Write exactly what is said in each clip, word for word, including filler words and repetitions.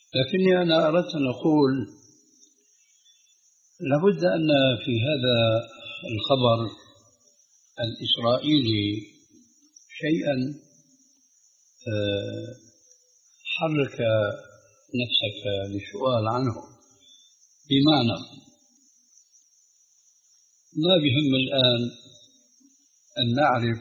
لكني أنا أردت أن أقول لابد أن في هذا الخبر الإسرائيلي شيئا حرك نفسك للسؤال عنه، بمعنى ما بهم الآن أن نعرف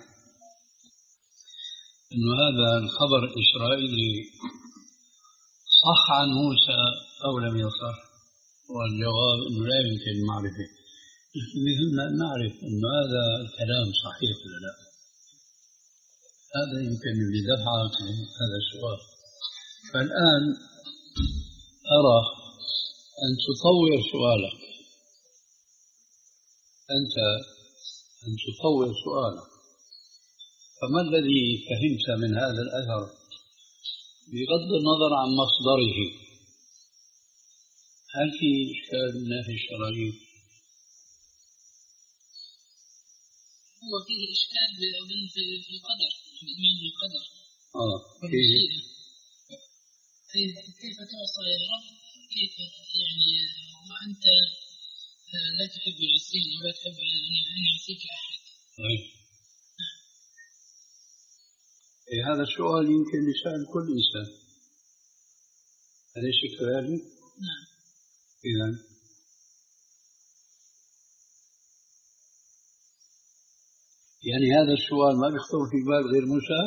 أن هذا الخبر الإسرائيلي صح عن موسى أو لم يصح، والجواب أنه لا يمكن معرفة، لكن بهمنا أن نعرف أن هذا الكلام صحيح ولا لا. هذا يمكن بدفعك هذا السؤال. فالآن أرى أن تطور سؤالك، أنت أن تطور سؤالك. فما الذي فهمت من هذا الأثر بغض النظر عن مصدره؟ هل في إشكال من ناحية الشرعية؟ هو فيه إشكال في القدر، في الإيمان بالقدر. آه كيف؟ كيف تعصى يا رب؟ كيف يعني وأنت لا تحب العصيان ولا تحب أن يعصيك أحد؟ طيب. إيه هذا السؤال يمكن يسأل كل إنسان، أليس كذلك؟ نعم. إذن يعني هذا السؤال ما بيخطر في بال غير موسى؟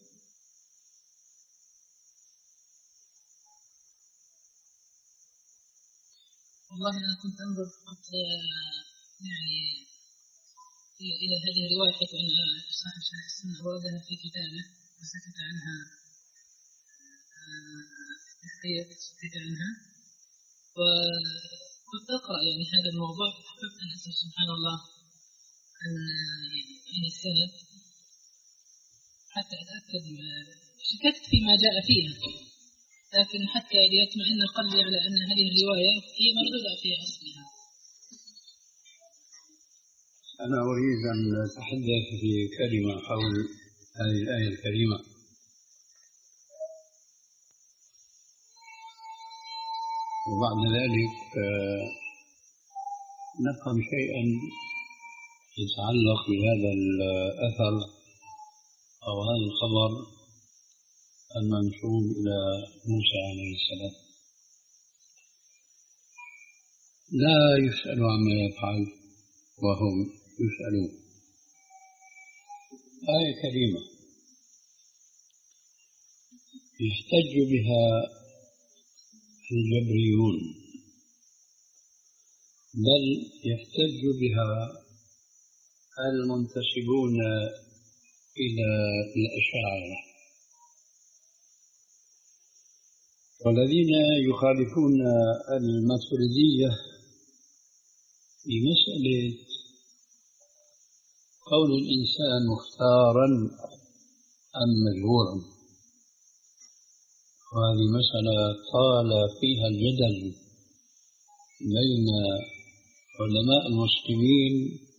والله أنا كنت أنظر فقط يعني إلى هذه الرواية، حيث أن صاحب شرح السنة وردها في كتابه وسكت عنها، سكت عنها، وكنت أقرأ يعني هذا الموضوع، فحببت أن أسأل سبحان الله عن يعني السند حتى أتأكد. شككت فيما جاء فيها، لكن حتى ليطمئن قلبي على أن هذه الرواية هي مردودة في أصلها. أنا أريد أن أتحدث في كلمة حول هذه الآية الكريمة. وبعد ذلك نفهم شيئا يتعلق بهذا الأثر أو هذا الخبر المنسوب إلى موسى عليه السلام. لا يسأل عما يفعل وهم يسألون. آية كريمة يحتج بها الجبريون، بل يحتج بها المنتسبون إلى الأشاعرة، والذين يخالفون الماتريدية في مسألة كون الإنسان مختارا أم مجبورا. وهذه مسألة طال فيها الجدل بين علماء المسلمين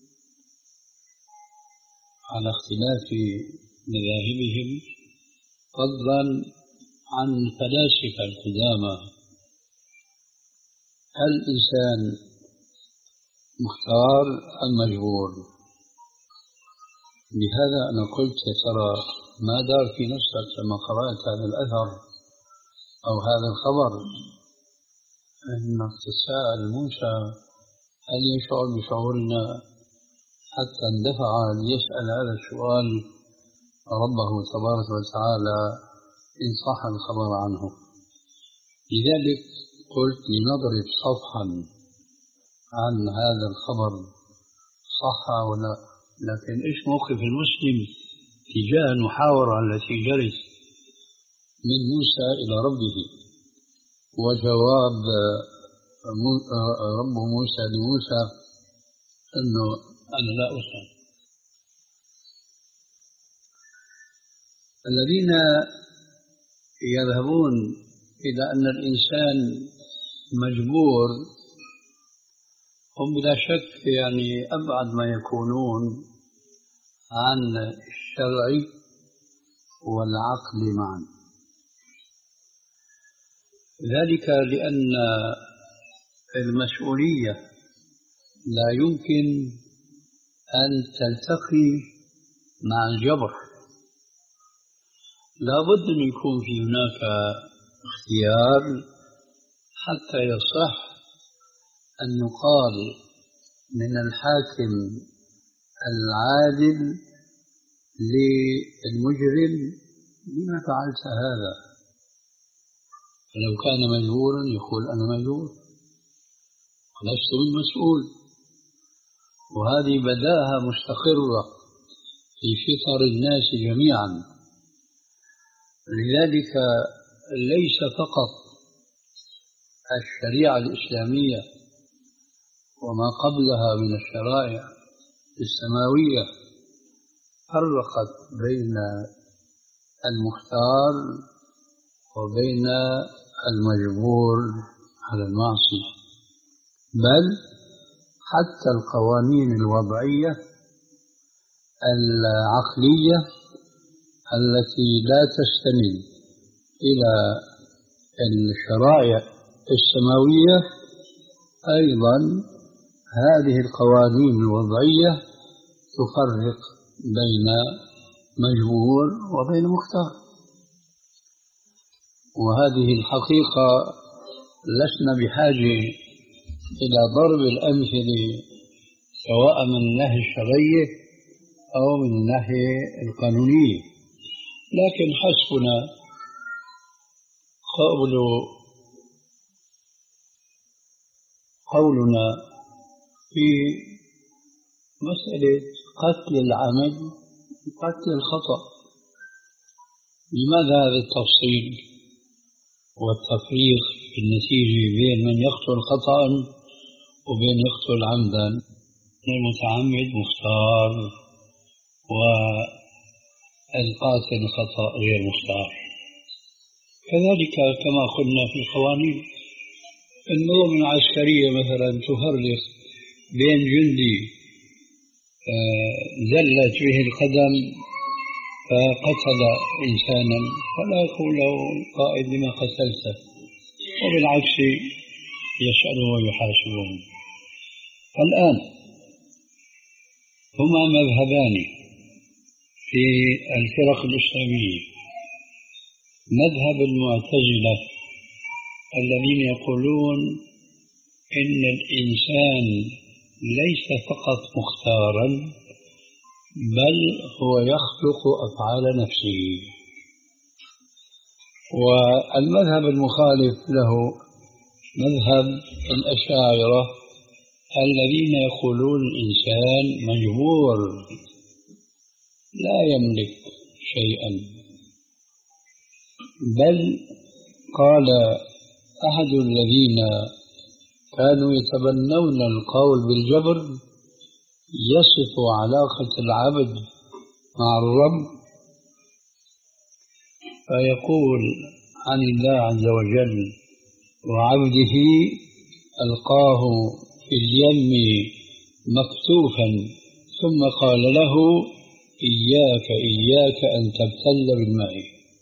على اختلاف مذاهبهم، فضلا عن الفلاسفة القدامى. هل الإنسان مختار أم مجبور؟ لهذا أنا قلت يا ترى ما دار في نفسك لما قرأت هذا الأثر أو هذا الخبر أنك تساءل موسى هل يشعر بشعورنا حتى اندفع ليسأل هذا السؤال ربه تبارك وتعالى إن صح الخبر عنه. لذلك قلت لنضرب صفحا عن هذا الخبر صح ولا، لكن إيش موقف المسلم تجاه المحاورة التي جرت من موسى إلى ربه وجواب رب موسى لموسى أنه أنا لا أسأل. الذين يذهبون إلى أن الإنسان مجبور هم بلا شك يعني أبعد ما يكونون عن الشرع والعقل معا. ذلك لأن المسؤولية لا يمكن أن تلتقي مع الجبر، لا بد أن يكون في هناك اختيار حتى يصح أن يقال من الحاكم العادل للمجرم لما فعلت هذا. فلو كان مجبورا يقول أنا مجبور ولست بالمسؤول. وهذه بداهة مستقرة في فطر الناس جميعا. لذلك ليس فقط الشريعة الإسلامية وما قبلها من الشرائع السماوية فرقت بين المختار وبين المجبور على المعصية، بل حتى القوانين الوضعية العقلية التي لا تستند إلى الشرائع السماوية أيضا هذه القوانين الوضعية تفرق بين مجبور وبين مختار. وهذه الحقيقة لسنا بحاجة إلى ضرب الأمثلة سواء من الناحية الشرعية أو من الناحية القانونية، لكن حسبنا قول قولنا في مسألة قتل العمد وقتل الخطأ. لماذا هذا التفصيل والتفريق في النتيجة بين من يقتل خطأ وبين يقتل عمدا؟ المتعمد مختار والقاتل خطأ غير مختار. كذلك كما قلنا في القوانين النظم العسكرية مثلا تفرق بين جندي زلت به القدم فقتل إنسانا فلا يقول له القائد لما قتلته، وبالعكس يسأله ويحاسبه. الآن هما مذهبان في الفرق الإسلامية: مذهب المعتزلة الذين يقولون إن الإنسان ليس فقط مختارا بل هو يخلق أفعال نفسه. والمذهب المخالف له مذهب الأشاعرة الذين يقولون الإنسان مجبور لا يملك شيئا، بل قال أحد الذين كانوا يتبنون القول بالجبر يصف علاقة العبد مع الرب فيقول عن الله عز وجل: وعبده ألقاه في اليم مكتوفا ثم قال له: إياك إياك أن تبتل بالماء.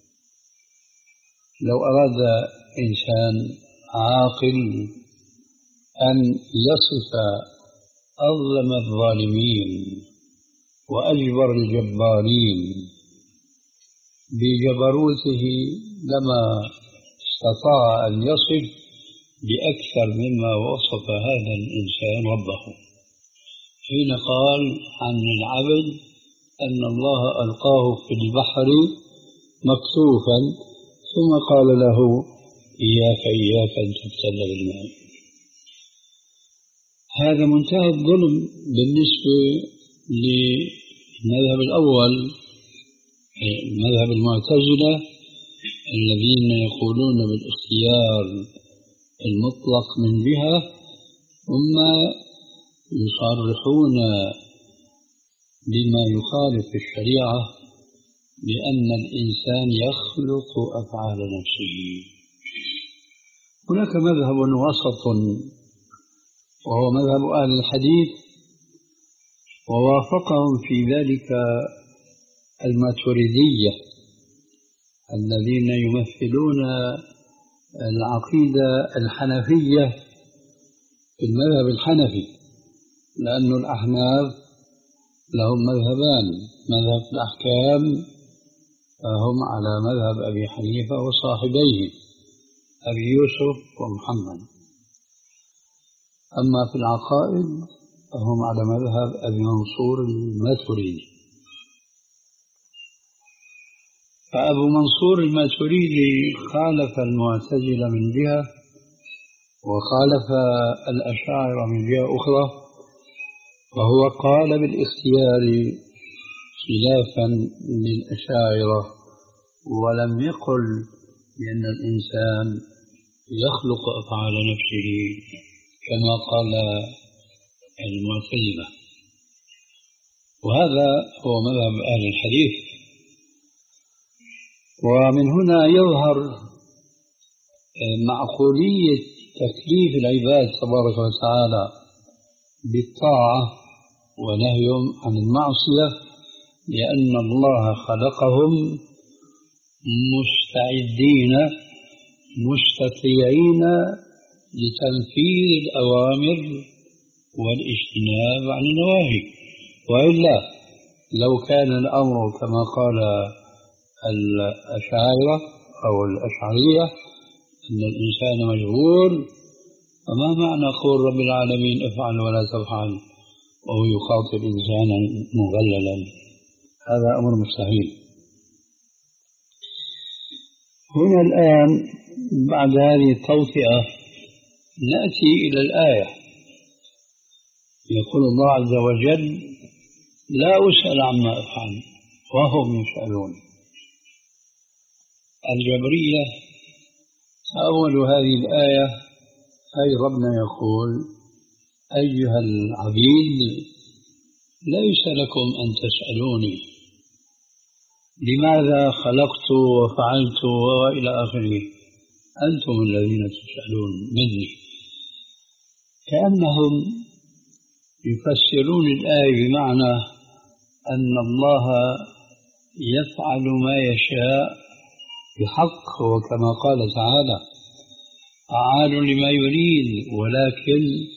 لو أراد إنسان عاقل أن يصف أظلم الظالمين وأجبر الجبارين بجبروته لما استطاع أن يصف بأكثر مما وصف هذا الإنسان ربه حين قال عن العبد أن الله ألقاه في البحر مكتوفا ثم قال له: إياك إياك أن تبتل بالماء. هذا منتهى الظلم بالنسبة للمذهب الأول، مذهب المعتزلة الذين يقولون بالاختيار المطلق من جهة، ثم يصرحون بما يخالف الشريعة بأن الإنسان يخلق أفعال نفسه. هناك مذهب وسط وهو مذهب أهل الحديث، ووافقهم في ذلك الماتريدية الذين يمثلون العقيدة الحنفية في المذهب الحنفي، لأن الأحناف لهم مذهبان، مذهب الأحكام هم على مذهب أبي حنيفة وصاحبيه أبي يوسف ومحمد، أما في العقائد فهم على مذهب أبي منصور الماتريدي. فأبو منصور الماتريدي خالف المعتزلة من جهة وخالف الأشاعرة من جهة أخرى، وهو قال بالاختيار خلافا للأشاعرة، ولم يقل بأن الإنسان يخلق أفعال نفسه كما قال المعتزلة، وهذا هو مذهب أهل الحديث. ومن هنا يظهر معقولية تكليف العباد تبارك وتعالى بالطاعة ونهيهم عن المعصية، لأن الله خلقهم مستعدين مستطيعين لتنفيذ الأوامر والاجتناب عن النواهي، وإلا لو كان الأمر كما قال الأشاعرة أو الأشعرية أن الإنسان مجبور، فما معنى قول رب العالمين افعل ولا تفعل وهو يخاطب إنسانا مغللا؟ هذا أمر مستحيل. هنا الآن بعد هذه التوطئة نأتي إلى الآية. يقول الله عز وجل: لا أسأل عما أفعل وهم يسألون. الجبرية أول هذه الآية أي ربنا يقول: أيها العبيد ليس لكم أن تسألوني لماذا خلقت وفعلت وإلى آخره، أنتم الذين تسألون مني. كأنهم يفسرون الآية بمعنى أن الله يفعل ما يشاء بحق، وكما قال تعالى: فعال لما يريد، ولكن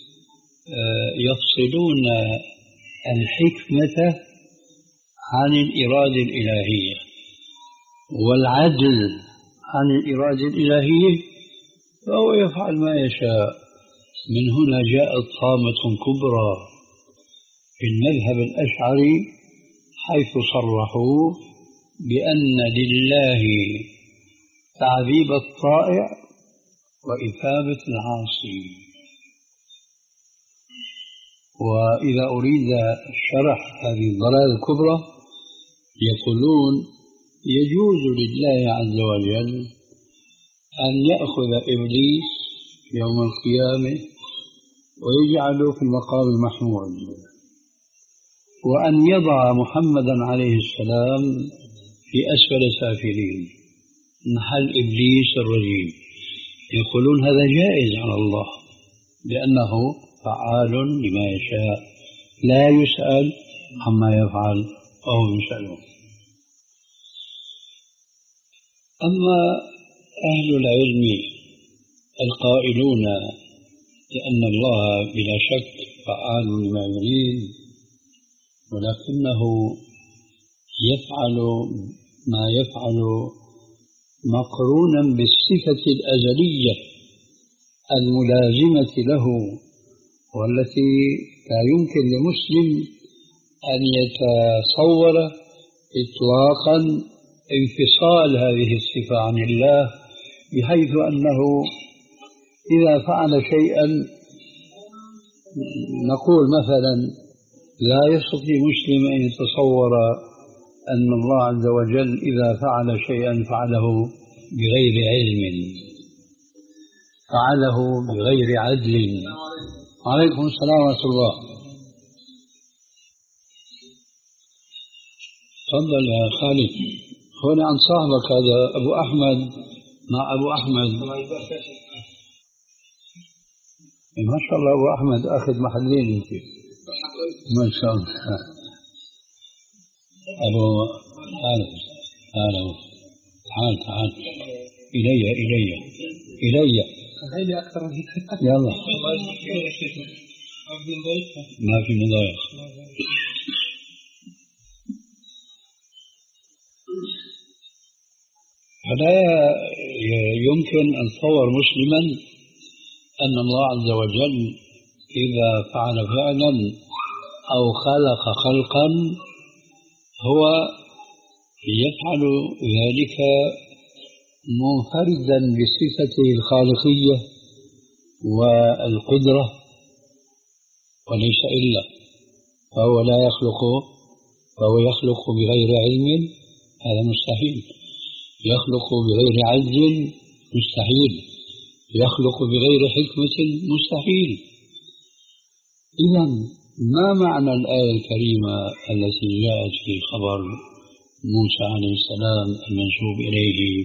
يفصلون الحكمة عن الإرادة الإلهية والعدل عن الإرادة الإلهية، فهو يفعل ما يشاء. من هنا جاءت طامة كبرى في المذهب الأشعري، حيث صرحوا بأن لله تعذيب الطائع وإثابة العاصي. وإذا أريد شرح هذه الضلالة الكبرى يقولون: يجوز لله عز وجل أن يأخذ إبليس يوم القيامة ويجعله في المقام المحمود، وأن يضع محمدا عليه السلام في أسفل سافلين محل إبليس الرجيم. يقولون هذا جائز على الله لأنه فعال لما يشاء، لا يسأل عما يفعل وهم يسألون. أما أهل العلم القائلون لأن الله بلا شك فعال لما يريد، ولكنه يفعل ما يفعل مقرونا بالصفة الأزلية الملازمة له، والتي لا يمكن لمسلم أن يتصور إطلاقا انفصال هذه الصفة عن الله، بحيث أنه إذا فعل شيئا نقول مثلا لا يستطيع مسلم أن يتصور أن الله عز وجل إذا فعل شيئا فعله بغير علم، فعله بغير عدل. وعليكم السلام ورحمة الله. تفضل يا خالد. هنا عن صاحبك هذا أبو أحمد مع أبو أحمد. ما شاء الله أبو أحمد أخذ محلين أنت ما شاء الله. أبو تعال تعال تعال تعال إلي إلي إلي. إلي أكثر. يلا. ما في مضايق. فلا يمكن أن تصور مسلما أن الله عز وجل إذا فعل فعلا أو خلق خلقا هو يفعل ذلك منفردا بصفته الخالقية والقدرة وليس إلا، فهو لا يخلق، فهو يخلق بغير علم، هذا مستحيل. يخلق بغير عجز مستحيل. يخلق بغير حكمة مستحيل. إذا ما معنى الآية الكريمة التي جاءت في خبر موسى عليه السلام المنسوب إليه؟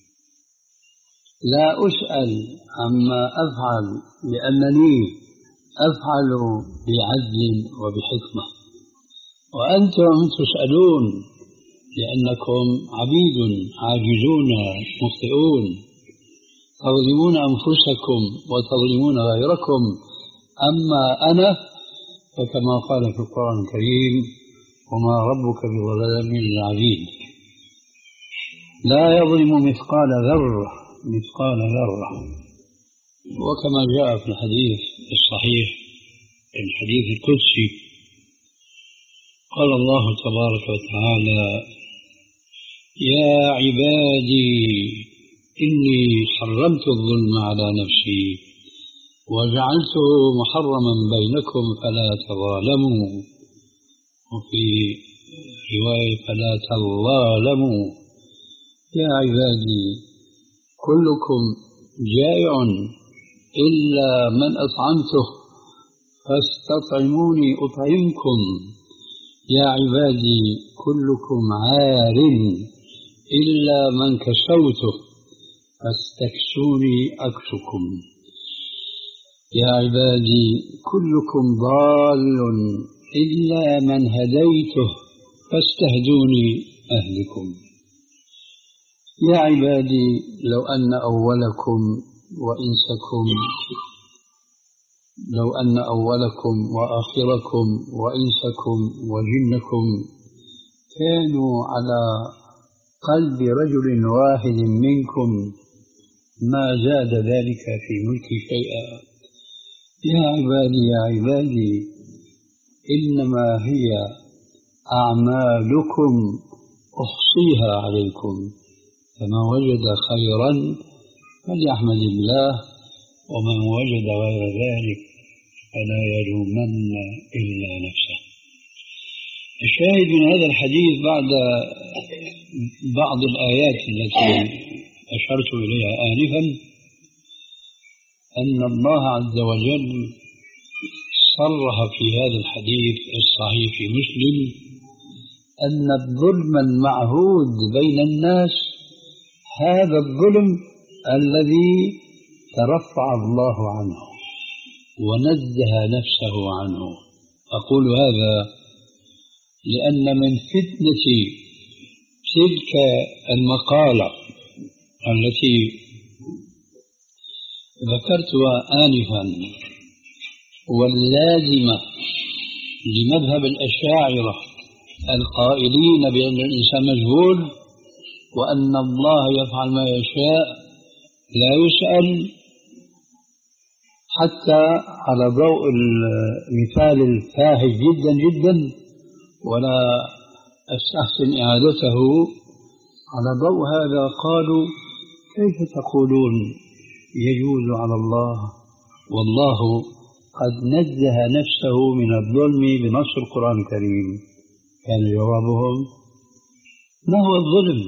لا أسأل عما أفعل لأنني أفعل بعدل وبحكمة، وأنتم تسألون لأنكم عبيد عاجزون مخطئون، تظلمون أنفسكم وتظلمون غيركم. أما أنا فكما قال في القرآن الكريم: وما ربك بظلام للعبيد. لا يظلم مثقال ذرة مثقال ذرة. وكما جاء في الحديث الصحيح الحديث القدسي قال الله تبارك وتعالى: يا عبادي إني حرمت الظلم على نفسي وجعلته محرما بينكم فلا تظالموا، وفي رواية فلا تظالموا. يا عبادي كلكم جائع إلا من أطعمته فاستطعموني أطعمكم. يا عبادي كلكم عار إلا من كسوته فاستكسوني أكسكم. يا عبادي كلكم ضال إلا من هديته فاستهدوني أهلكم. يا عبادي لو أن أولكم وإنسكم لو أن أولكم وآخركم وإنسكم وجنكم كانوا على قلب رجل واحد منكم ما زاد ذلك في ملكي شيئا. يا عبادي يا عبادي إنما هي أعمالكم أحصيها عليكم، فمن وجد خيرا فليحمد الله، ومن وجد غير ذلك فلا يلومن إلا نفسه. الشاهد من هذا الحديث بعد بعض الآيات التي أشرت إليها آنفا أن الله عز وجل صرح في هذا الحديث الصحيح في مسلم أن الظلم المعهود بين الناس هذا الظلم الذي ترفع الله عنه ونزه نفسه عنه. أقول هذا لأن من فتنة تلك المقالة التي ذكرتها آنفا واللازمة لمذهب الأشاعرة القائلين بأن الإنسان مجهول وأن الله يفعل ما يشاء لا يسأل، حتى على ضوء المثال الفاحش جدا جدا ولا أستحسن إعادته، على ضوء هذا قالوا: كيف تقولون يجوز على الله والله قد نزه نفسه من الظلم بنص القرآن الكريم؟ كان جوابهم: ما هو الظلم؟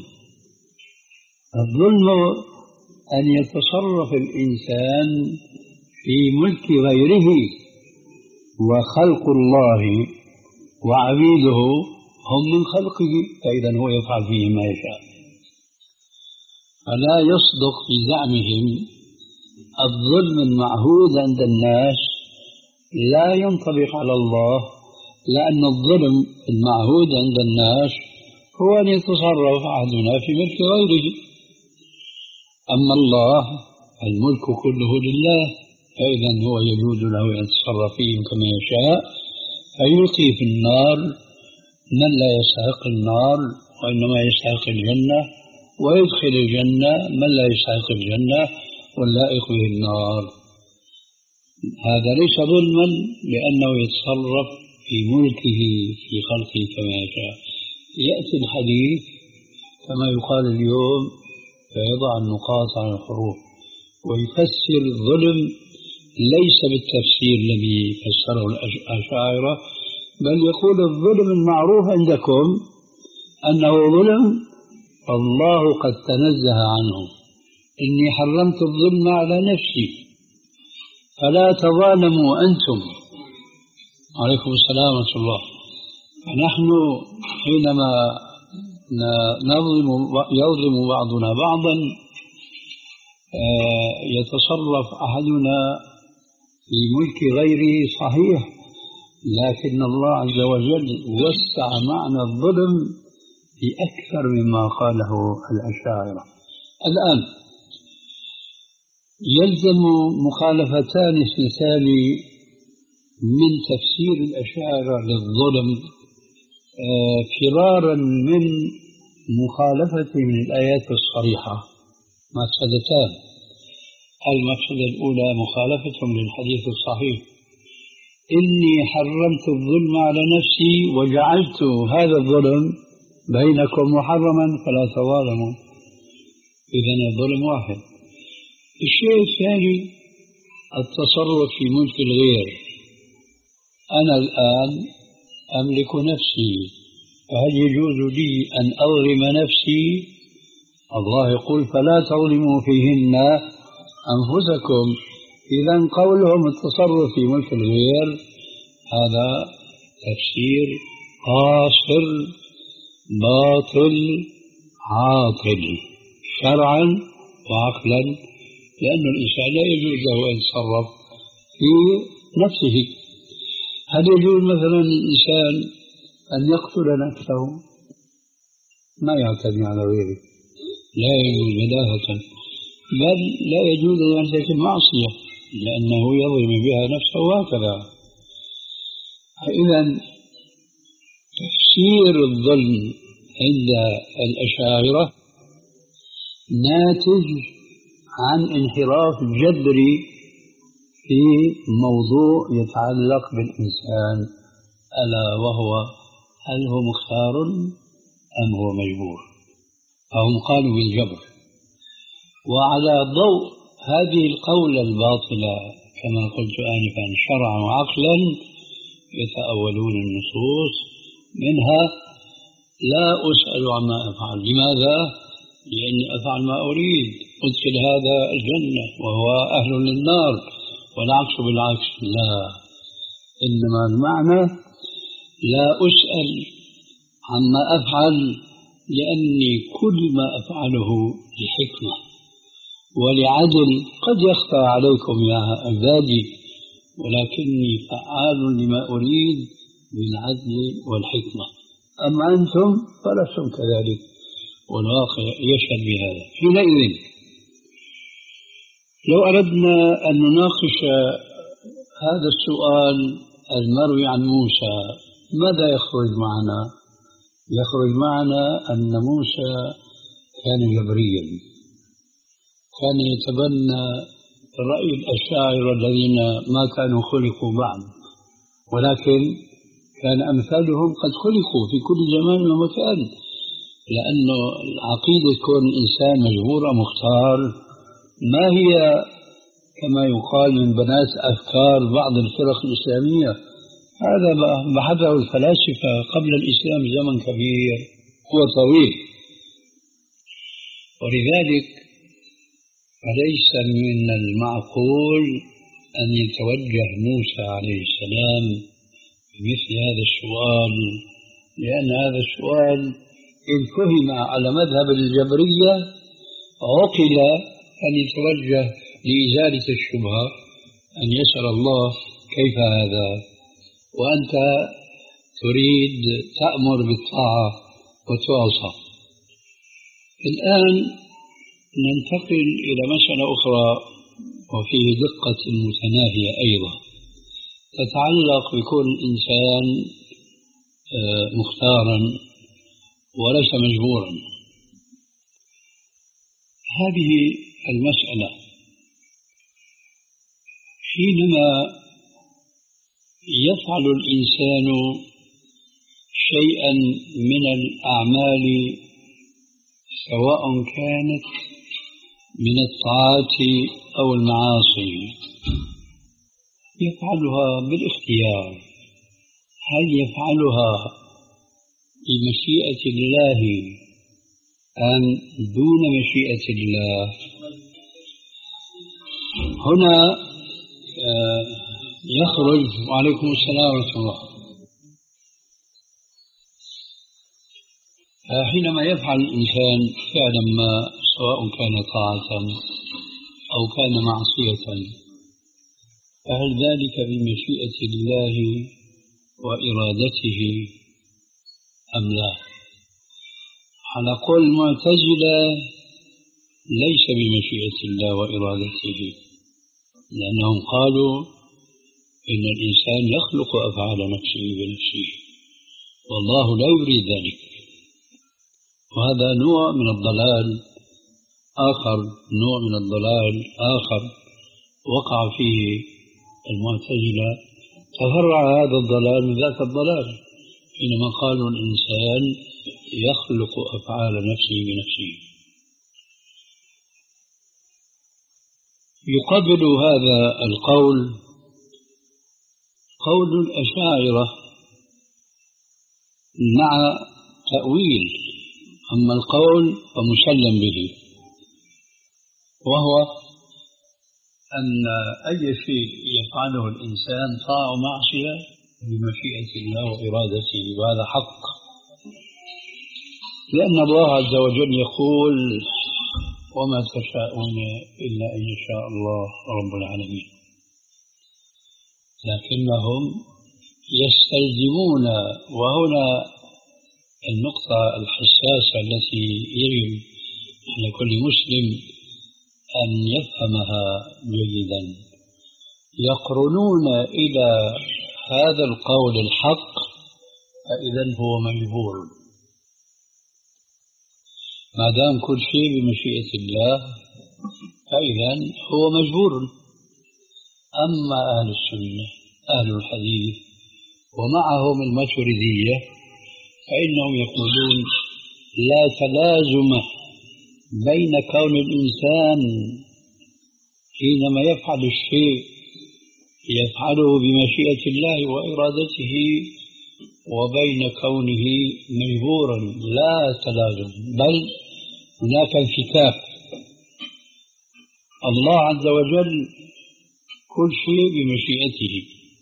الظلم أن يتصرف الإنسان في ملك غيره، وخلق الله وعبيده هم من خلقه، فإذا هو يفعل فيه ما يشاء. فلا يصدق في زعمهم الظلم المعهود عند الناس لا ينطبق على الله، لأن الظلم المعهود عند الناس هو أن يتصرف أحدنا في ملك غيره. أما الله الملك كله لله، فإذا هو يجوز له أن يتصرف فيهم كما يشاء، فيلقي في النار من لا يستحق النار وإنما يستحق الجنة، ويدخل الجنة من لا يستحق الجنة واللائق به النار. هذا ليس ظلما لأنه يتصرف في ملكه في خلقه كما يشاء. يأتي الحديث كما يقال اليوم فيضع النقاط على الحروف ويفسر الظلم ليس بالتفسير الذي فسره الأشاعرة، بل يقول الظلم المعروف عندكم أنه ظلم الله قد تنزه عنه. إني حرمت الظلم على نفسي فلا تظالموا أنتم. عليكم السلام ورحمة الله. فنحن حينما نظلم يظلم بعضنا بعضا يتصرف أحدنا في ملك غيره صحيح، لكن الله عز وجل وسع معنى الظلم بأكثر مما قاله الأشاعرة. الآن يلزم مخالفتان اثنتان من تفسير الأشاعرة للظلم فرارا من مخالفتهم للآيات الصريحة. مفسدتان: المفسدة الأولى مخالفتهم للحديث الصحيح: إني حرمت الظلم على نفسي وجعلت هذا الظلم بينكم محرما فلا تظالموا. إذن الظلم واحد. الشيء الثاني التصرف في ملك الغير. أنا الآن أملك نفسي، فهل يجوز لي أن أظلم نفسي؟ الله يقول فلا تظلموا فيهن أنفسكم. إذا قولهم التصرف في ملك الغير هذا تفسير قاصر باطل عاطل شرعا وعقلا، لأن الإنسان لا يجوز له أن يتصرف في نفسه. هل يجوز مثلا للإنسان أن يقتل نفسه؟ ما يعتدي على غيره، لا يجوز بداهة، بل لا يجوز أن يرتكب معصية لأنه يظلم بها نفسه وهكذا. إذن تفسير الظلم عند الأشاعرة ناتج عن انحراف جذري في موضوع يتعلق بالإنسان، ألا وهو هل هو مختار أم هو مجبور؟ فهم قالوا بالجبر. وعلى ضوء هذه القولة الباطلة كما قلت آنفا شرعا وعقلا يتأولون النصوص، منها لا أسأل عما أفعل. لماذا؟ لأني أفعل ما أريد، أدخل هذا الجنة وهو أهل للنار، والعكس بالعكس. لا، إنما المعنى لا أسأل عما أفعل لأني كل ما أفعله لحكمة ولعدل. قد يخفى عليكم يا عبادي ولكني فعال لما أريد بالعدل والحكمة. أما أنتم فلستم كذلك، والواقع يشهد بهذا. حينئذ لو أردنا أن نناقش هذا السؤال المروي عن موسى ماذا يخرج معنا؟ يخرج معنا أن موسى كان جبريا، كان يتبنى رأي الأشاعرة الذين ما كانوا خلقوا بعد، ولكن كان أمثالهم قد خلقوا في كل زمان ومكان، لأنه عقيدة كون الإنسان مجبور مختار ما هي كما يقال من بنات أفكار بعض الفرق الإسلامية. هذا بحثه الفلاسفة قبل الإسلام زمن كبير وطويل. ولذلك فليس من المعقول أن يتوجه موسى عليه السلام بمثل هذا السؤال، لأن هذا السؤال إن فهم على مذهب الجبرية عقل أن يتوجه لإزالة الشبهة، أن يسأل الله كيف هذا وأنت تريد تأمر بالطاعة وتعصى. الآن ننتقل إلى مسألة أخرى وفيه دقة متناهية أيضا تتعلق بكون إنسان مختارا وليس مجبورا. هذه المسألة حينما يفعل الإنسان شيئا من الأعمال سواء كانت من الطاعات أو المعاصي يفعلها بالاختيار، هل يفعلها بمشيئة الله أم دون مشيئة الله؟ هنا يخرج. وعليكم السلام ورحمة الله. حينما يفعل الإنسان فعلا ما سواء كان طاعة أو كان معصية فهل ذلك بمشيئة الله وإرادته أم لا؟ على قول المعتزلة ليس بمشيئة الله وإرادته، لأنهم قالوا إن الإنسان يخلق أفعال نفسه بنفسه والله لا يريد ذلك. وهذا نوع من الضلال آخر، نوع من الضلال آخر وقع فيه المعتزلة، تفرع هذا الضلال من ذاك الضلال حينما قالوا الإنسان يخلق أفعال نفسه بنفسه. يقبل هذا القول قول الأشاعرة مع تأويل، أما القول فمسلم به، وهو أن أي شيء يفعله الإنسان طاعة ومعصية بمشيئة الله وإرادته، وهذا حق، لأن الله عز وجل يقول وما تشاءون إلا أن يشاء الله رب العالمين. لكنهم يستلزمون، وهنا النقطة الحساسة التي يجب على كل مسلم أن يفهمها جيدا، يقرنون إلى هذا القول الحق فإذا هو مجبور، ما دام كل شيء بمشيئة الله فإذا هو مجبور. أما أهل السنة أهل الحديث ومعهم الماتريدية فإنهم يقولون لا تلازم بين كون الإنسان حينما يفعل الشيء يفعله بمشيئة الله وإرادته وبين كونه مجبورا، لا تلازم، بل هناك انفكاك. الله عز وجل كل شيء بمشيئته،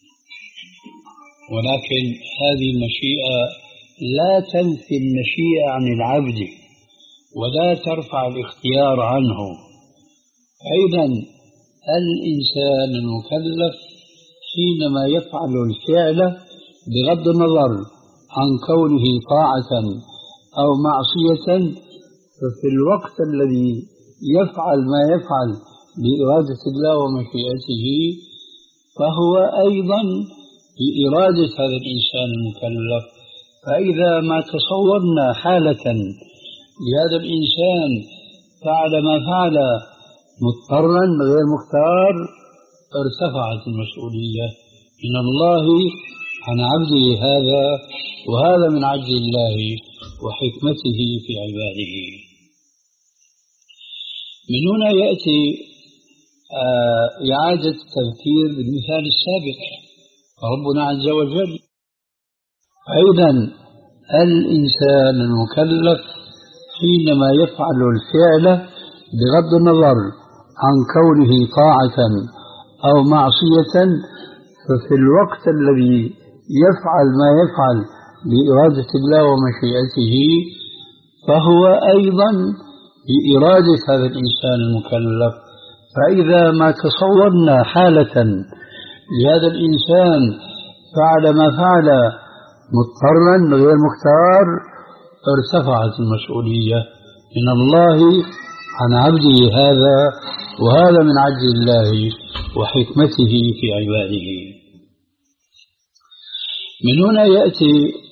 ولكن هذه المشيئة لا تنفي المشيئة عن العبد ولا ترفع الاختيار عنه. أيضا الإنسان المكلف حينما يفعل الفعل بغض النظر عن كونه طاعة أو معصية، ففي الوقت الذي يفعل ما يفعل بإرادة الله ومشيئته فهو أيضا بإرادة هذا الإنسان المكلف. فإذا ما تصورنا حالة لهذا الإنسان فعل ما فعل مضطرا غير مختار ارتفعت المسؤولية من الله عن عبده هذا، وهذا من عجز الله وحكمته في عباده. من هنا يأتي إعادة التذكير بالمثال السابق، ربنا عز وجل أيضا الإنسان المكلف حينما يفعل الفعل بغض النظر عن كونه طاعة أو معصية، ففي الوقت الذي يفعل ما يفعل بإرادة الله ومشيئته فهو أيضا بإرادة هذا الإنسان المكلف. فإذا ما تصورنا حالة لهذا الإنسان فعل ما فعل مضطرا غير مختار ارتفعت المسؤولية من الله عن عبده هذا، وهذا من عدل الله وحكمته في عباده. من هنا يأتي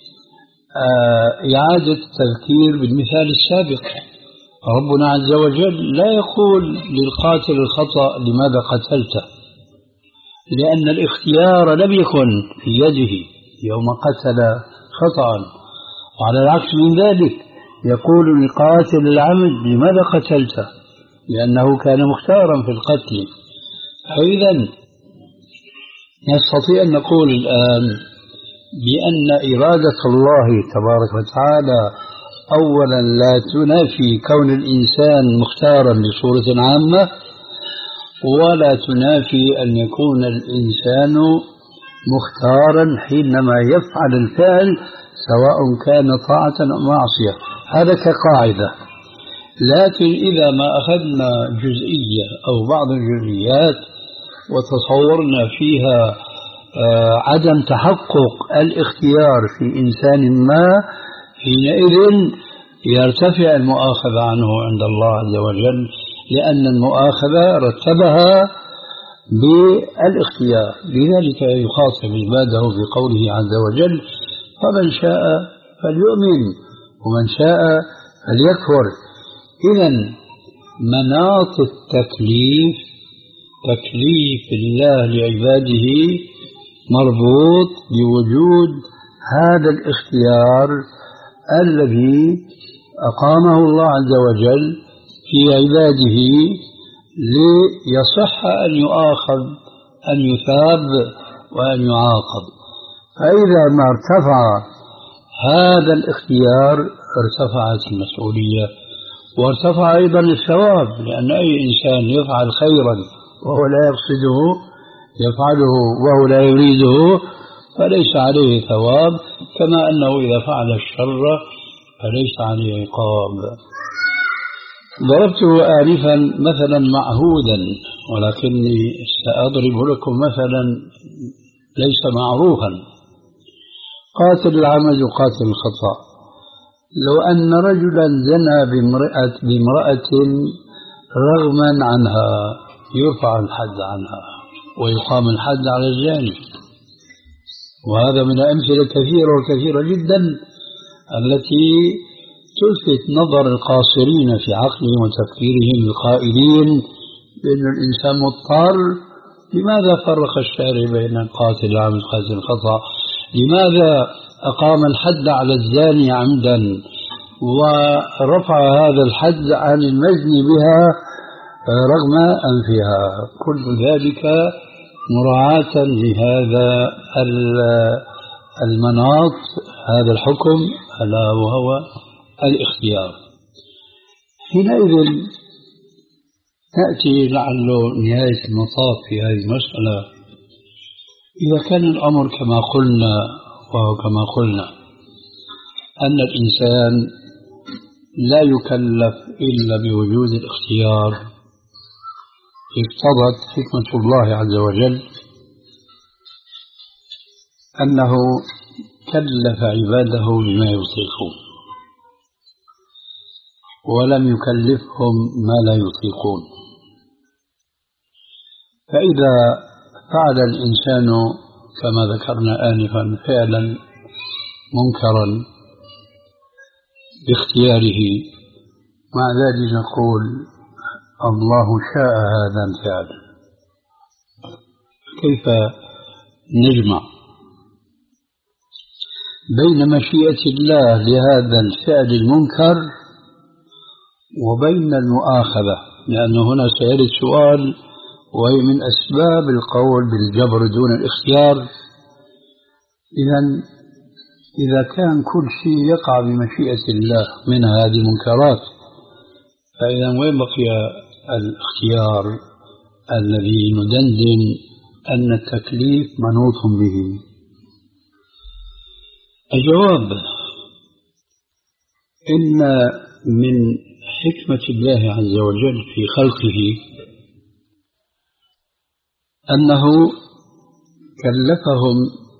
إعادة التذكير بالمثال السابق. ربنا عز وجل لا يقول للقاتل الخطأ لماذا قتلته، لأن الاختيار لم يكن في يده يوم قتل خطأ، وعلى العكس من ذلك يقول لقاتل العمد لماذا قتلته، لأنه كان مختارا في القتل. فإذا نستطيع أن نقول الآن بأن إرادة الله تبارك وتعالى أولا لا تنافي كون الإنسان مختارا لصورة عامة، ولا تنافي أن يكون الإنسان مختارا حينما يفعل الفعل سواء كان طاعة أو معصية. هذا كقاعدة. لكن إذا ما أخذنا جزئية أو بعض الجزئيات وتصورنا فيها عدم تحقق الاختيار في إنسان ما، حينئذ يرتفع المؤاخذة عنه عند الله عز وجل، لأن المؤاخذة رتبها بالاختيار. لذلك يخاطب عباده بقوله عز وجل: فمن شاء فليؤمن ومن شاء فليكفر. إذا مناط التكليف، تكليف الله لعباده، مربوط بوجود هذا الاختيار الذي أقامه الله عز وجل في عباده ليصح أن يؤاخذ، أن يثاب وأن يعاقب. فإذا ما ارتفع هذا الاختيار ارتفعت المسؤولية وارتفع أيضا الثواب، لأن أي إنسان يفعل خيرا وهو لا يقصده يفعله وهو لا يريده فليس عليه ثواب، كما أنه إذا فعل الشر فليس عليه عقاب. ضربته آنفا مثلا معهودا، ولكني سأضرب لكم مثلا ليس معروفا. قاتل العمد وقاتل الخطأ. لو أن رجلا زنى بامرأة, بامرأة رغما عنها يرفع الحد عنها ويقام الحد على الزاني. وهذا من الأمثلة كثيرة وكثيرة جدا التي تلفت نظر القاصرين في عقلهم وتفكيرهم القائلين بأن الإنسان مضطر. لماذا فرق الشارع بين قاتل العمد وقاتل الخطأ؟ لماذا أقام الحد على الزاني عمدا ورفع هذا الحد عن المزني بها رغم أنفها؟ كل ذلك مراعاة لهذا المناط، هذا الحكم، ألا وهو الاختيار. حينئذ تأتي لعله نهاية المطاف في هذه المسألة. إذا كان الأمر كما قلنا وهو كما قلنا أن الإنسان لا يكلف إلا بوجود الاختيار، اقتضت حكمة الله عز وجل أنه كلف عباده بما يطيقون ولم يكلفهم ما لا يطيقون. فإذا فعل الإنسان كما ذكرنا آنفا فعلا منكرا باختياره، مع ذلك نقول الله شاء هذا الفعل. كيف نجمع بين مشيئة الله لهذا الفعل المنكر وبين المؤاخذة؟ لأنه هنا سيرد سؤال، وهي من أسباب القول بالجبر دون الاختيار. إذن إذا كان كل شيء يقع بمشيئة الله من هذه المنكرات، فإذا وين بقي الاختيار الذي ندندن أن التكليف منوط به؟ الجواب إن من حكمة الله عز وجل في خلقه أنه كلفهم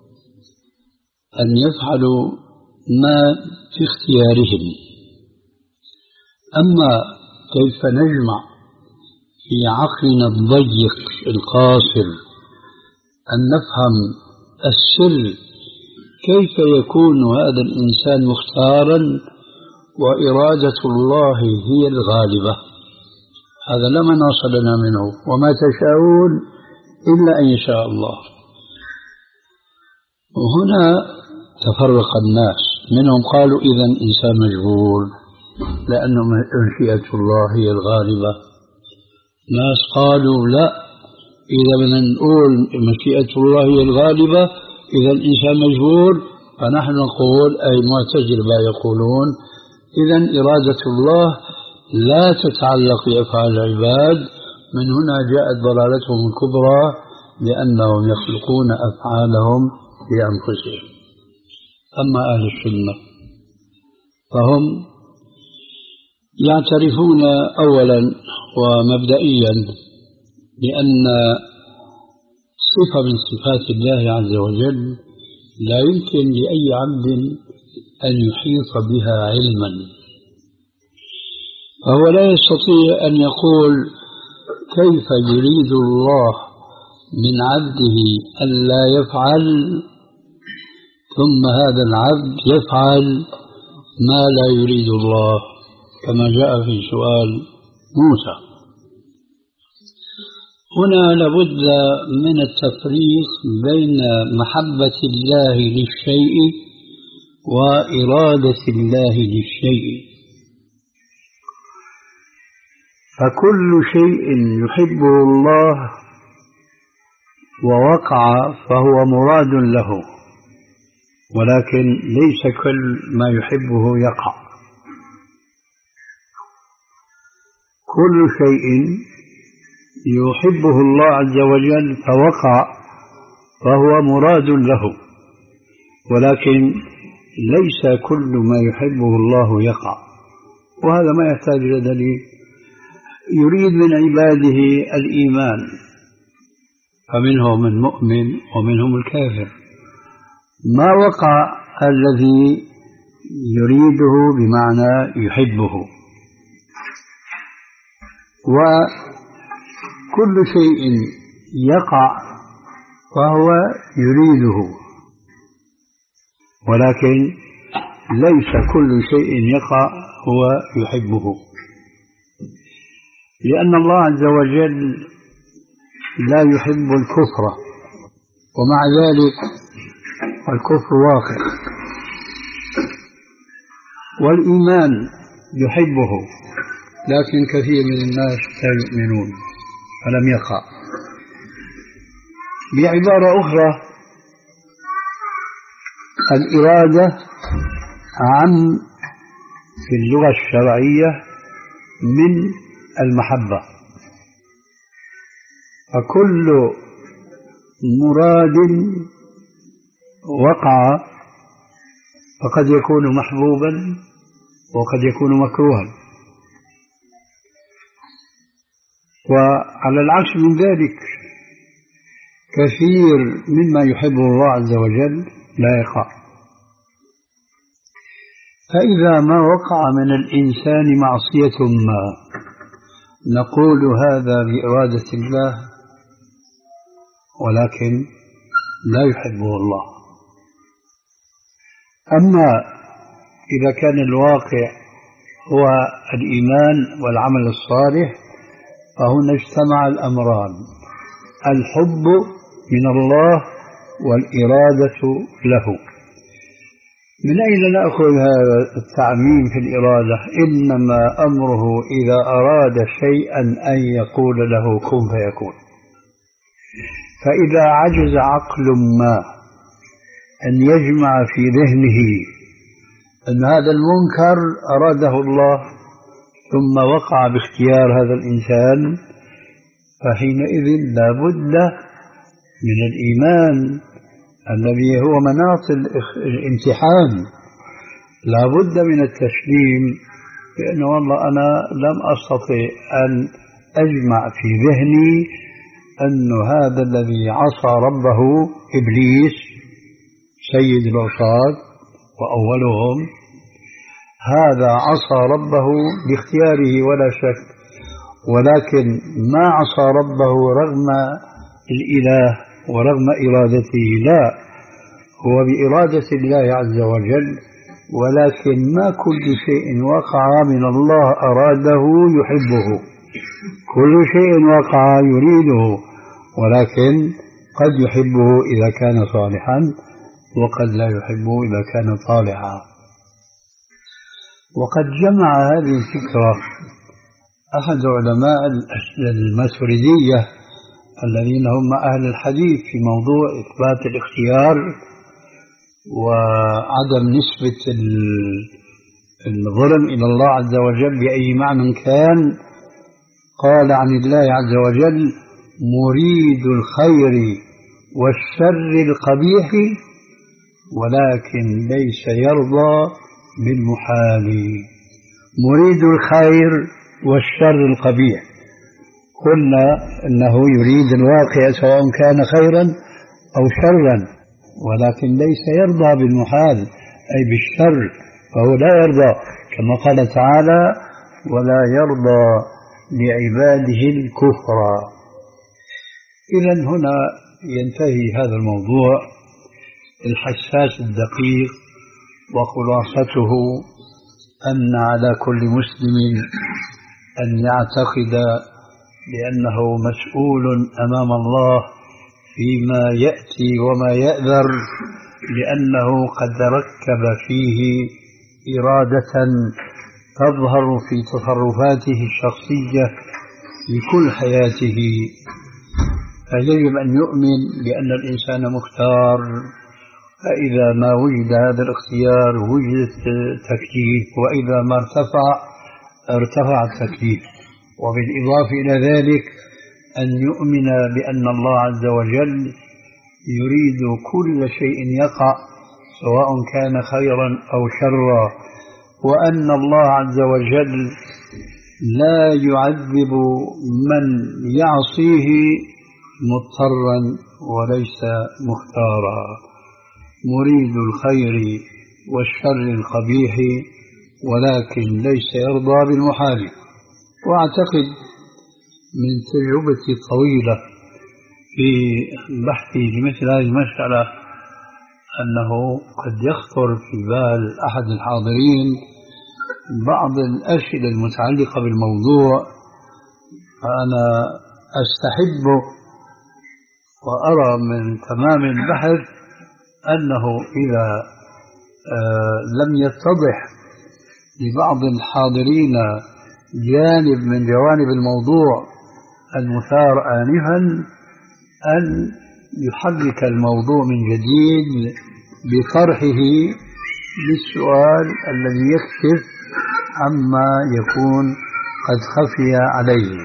أن يفعلوا ما في اختيارهم. أما كيف نجمع في عقلنا الضيق القاصر أن نفهم السر، كيف يكون هذا الإنسان مختارا وإرادة الله هي الغالبة؟ هذا لا مناص لنا منه، وما تشاءون إلا أن يشاء الله. وهنا تفرق الناس، منهم قالوا إذا إنسان مجبور لأنه مشيئة الله هي الغالبة. ناس قالوا لا، إذا بدنا نقول مشيئة الله هي الغالبة إذا الإنسان مجبور، فنحن نقول أي المعتزلة يقولون إذا إرادة الله لا تتعلق بأفعال العباد. من هنا جاءت ضلالتهم الكبرى لأنهم يخلقون أفعالهم بأنفسهم. أما أهل السنة فهم يعترفون أولا ومبدئيا بأن صفة من صفات الله عز وجل لا يمكن لأي عبد أن يحيط بها علما، فهو لا يستطيع أن يقول كيف يريد الله من عبده ألا يفعل ثم هذا العبد يفعل ما لا يريد الله، كما جاء في سؤال موسى. هنا لابد من التفريق بين محبة الله للشيء وإرادة الله للشيء. فكل شيء يحبه الله ووقع فهو مراد له، ولكن ليس كل ما يحبه يقع. كل شيء يحبه الله عز وجل فوقع فهو مراد له، ولكن ليس كل ما يحبه الله يقع، وهذا ما يحتاج إلى دليل. يريد من عباده الإيمان، فمنهم المؤمن ومنهم الكافر. ما وقع الذي يريده بمعنى يحبه، وكل شيء يقع فهو يريده، ولكن ليس كل شيء يقع هو يحبه، لأن الله عز وجل لا يحب الكفر، ومع ذلك الكفر واقع، والإيمان يحبه، لكن كثير من الناس لا يؤمنون فلم يقع. بعبارة أخرى، الإرادة عم في اللغة الشرعية من المحبة، فكل مراد وقع فقد يكون محبوبا وقد يكون مكروها، وعلى العكس من ذلك كثير مما يحبه الله عز وجل لا يقع. فإذا ما وقع من الإنسان معصية ما نقول هذا بإرادة الله، ولكن لا يحبه الله. أما إذا كان الواقع هو الإيمان والعمل الصالح فهنا اجتمع الأمران، الحب من الله والإرادة له. من أين نأخذ هذا التعميم في الإرادة؟ إنما أمره إذا أراد شيئا أن يقول له كن فيكون. فإذا عجز عقل ما أن يجمع في ذهنه أن هذا المنكر أراده الله ثم وقع باختيار هذا الإنسان، فحينئذ لا بد من الإيمان الذي هو مناط الامتحان، لا بد من التسليم، لأنه والله أنا لم أستطع أن أجمع في ذهني أن هذا الذي عصى ربه إبليس سيد العصاة وأولهم، هذا عصى ربه باختياره ولا شك، ولكن ما عصى ربه رغم الإله ورغم إرادته، لا، هو بإرادة الله عز وجل، ولكن ما كل شيء وقع من الله أراده يحبه، كل شيء وقع يريده، ولكن قد يحبه إذا كان صالحا وقد لا يحبه إذا كان طالعا. وقد جمع هذه الفكرة أحد علماء الماتريدية الذين هم أهل الحديث في موضوع إثبات الاختيار وعدم نسبة الظلم إلى الله عز وجل بأي معنى كان. قال عن الله عز وجل: مريد الخير والشر القبيح ولكن ليس يرضى بالمحال. مريد الخير والشر القبيح، قلنا أنه يريد الواقع سواء كان خيرا أو شرا، ولكن ليس يرضى بالمحال أي بالشر، فهو لا يرضى كما قال تعالى: ولا يرضى لعباده الكفر. إذن هنا ينتهي هذا الموضوع الحساس الدقيق، وخلاصته أن على كل مسلم أن يعتقد بأنه مسؤول أمام الله فيما يأتي وما يأذر، لأنه قد ركب فيه إرادة تظهر في تصرفاته الشخصية في كل حياته. فيجب أن يؤمن بأن الإنسان مختار، فإذا ما وجد هذا الاختيار وجد التكليف، وإذا ما ارتفع ارتفع التكليف. وبالإضافة إلى ذلك أن يؤمن بأن الله عز وجل يريد كل شيء يقع سواء كان خيرا أو شرا، وأن الله عز وجل لا يعذب من يعصيه مضطرا وليس مختارا. مريد الخير والشر القبيح ولكن ليس يرضى بالمحال. وأعتقد من تجربتي الطويلة في بحثي لمثل هذه المسألة أنه قد يخطر في بال أحد الحاضرين بعض الأسئلة المتعلقة بالموضوع، فأنا أستحب وأرى من تمام البحث أنه إذا لم يتضح لبعض الحاضرين جانب من جوانب الموضوع المثار آنفا أن يحرك الموضوع من جديد بطرحه للسؤال الذي يكشف عما يكون قد خفي عليه.